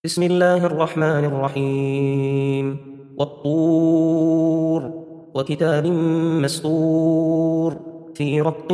بسم الله الرحمن الرحيم والطور وكتاب مسطور في رق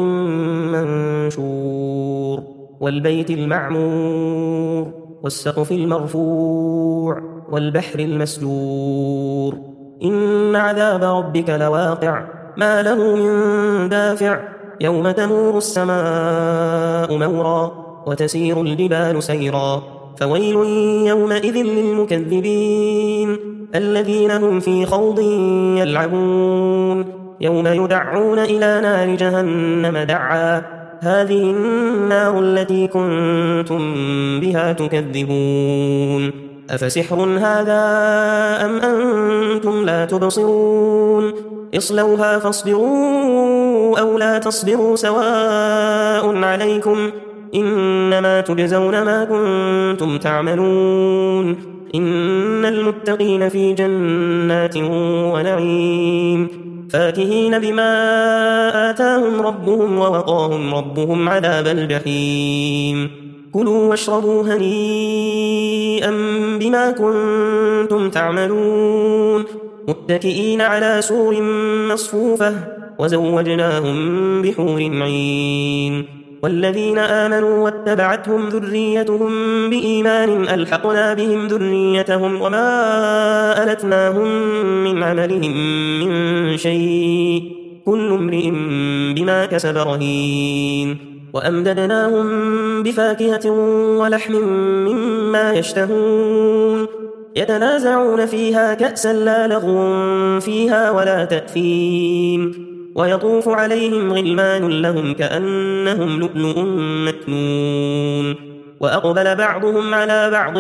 منشور والبيت المعمور والسقف المرفوع والبحر المسجور إن عذاب ربك لواقع ما له من دافع يوم تمور السماء مورا وتسير الجبال سيرا فويل يومئذ للمكذبين الذين هم في خوض يلعبون يوم يدعون إلى نار جهنم دعا هذه النار التي كنتم بها تكذبون أفسحر هذا أم أنتم لا تبصرون اصلوها فاصبروا أو لا تصبروا سواء عليكم إنما تجزون ما كنتم تعملون إن المتقين في جنات ونعيم فاكهين بما آتاهم ربهم ووقاهم ربهم عذاب الجحيم كلوا واشربوا هنيئا بما كنتم تعملون متكئين على سور مصفوفة وزوجناهم بحور عين والذين آمنوا واتبعتهم ذريتهم بإيمان ألحقنا بهم ذريتهم وما ألتناهم من عملهم من شيء كل امرئ بما كسب رهين وأمددناهم بفاكهة ولحم مما يشتهون يتنازعون فيها كأسا لا لغو فيها ولا تأثيم ويطوف عليهم غلمان لهم كأنهم لؤلؤ مكنون وأقبل بعضهم على بعض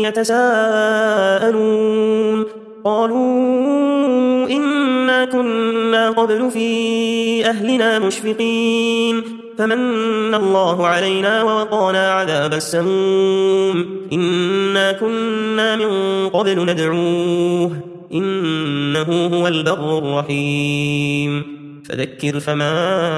يتساءلون قالوا إنا كنا قبل في أهلنا مشفقين فمن الله علينا ووقانا عذاب السموم إنا كنا من قبل ندعوه إنه هو البر الرحيم فذكر فما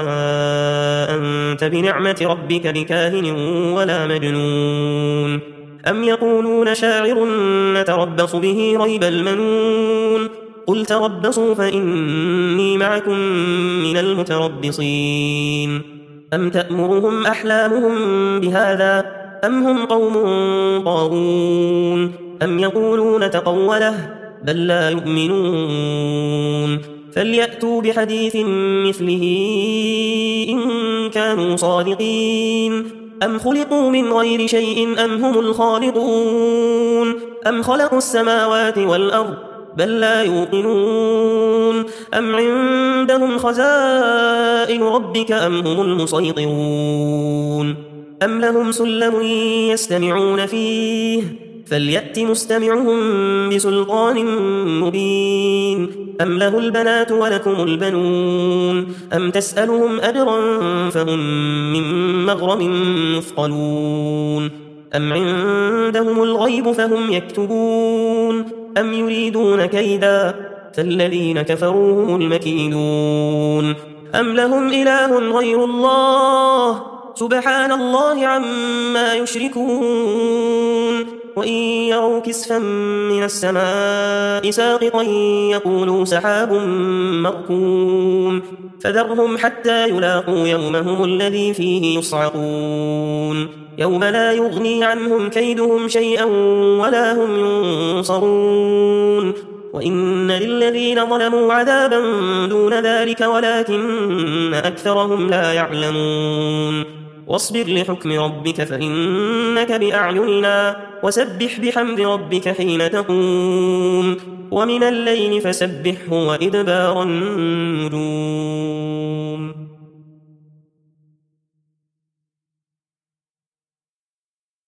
أنت بنعمة ربك بكاهن ولا مجنون أم يقولون شاعر نتربص به ريب المنون قل تربصوا فإني معكم من المتربصين أم تأمرهم أحلامهم بهذا أم هم قوم طاغون أم يقولون تقوله بل لا يؤمنون فليأتوا بحديث مثله إن كانوا صادقين أم خلقوا من غير شيء أم هم الخالقون أم خلقوا السماوات والأرض بل لا يوقنون أم عندهم خزائن ربك أم هم المسيطرون أم لهم سلم يستمعون فيه فليأت مستمعهم بسلطان مبين أم له البنات ولكم البنون أم تسألهم أجرا فهم من مغرم مثقلون أم عندهم الغيب فهم يكتبون أم يريدون كيدا فالذين كفروا هم المكيدون أم لهم إله غير الله سبحان الله عما يشركون وإن يروا كسفا من السماء ساقطا يقولوا سحاب مركوم فذرهم حتى يلاقوا يومهم الذي فيه يصعقون يوم لا يغني عنهم كيدهم شيئا ولا هم ينصرون وإن للذين ظلموا عذابا دون ذلك ولكن أكثرهم لا يعلمون واصبر لحكم ربك فإنك بأعيننا وسبح بحمد ربك حين تقوم ومن الليل فسبحه وإدبار النجوم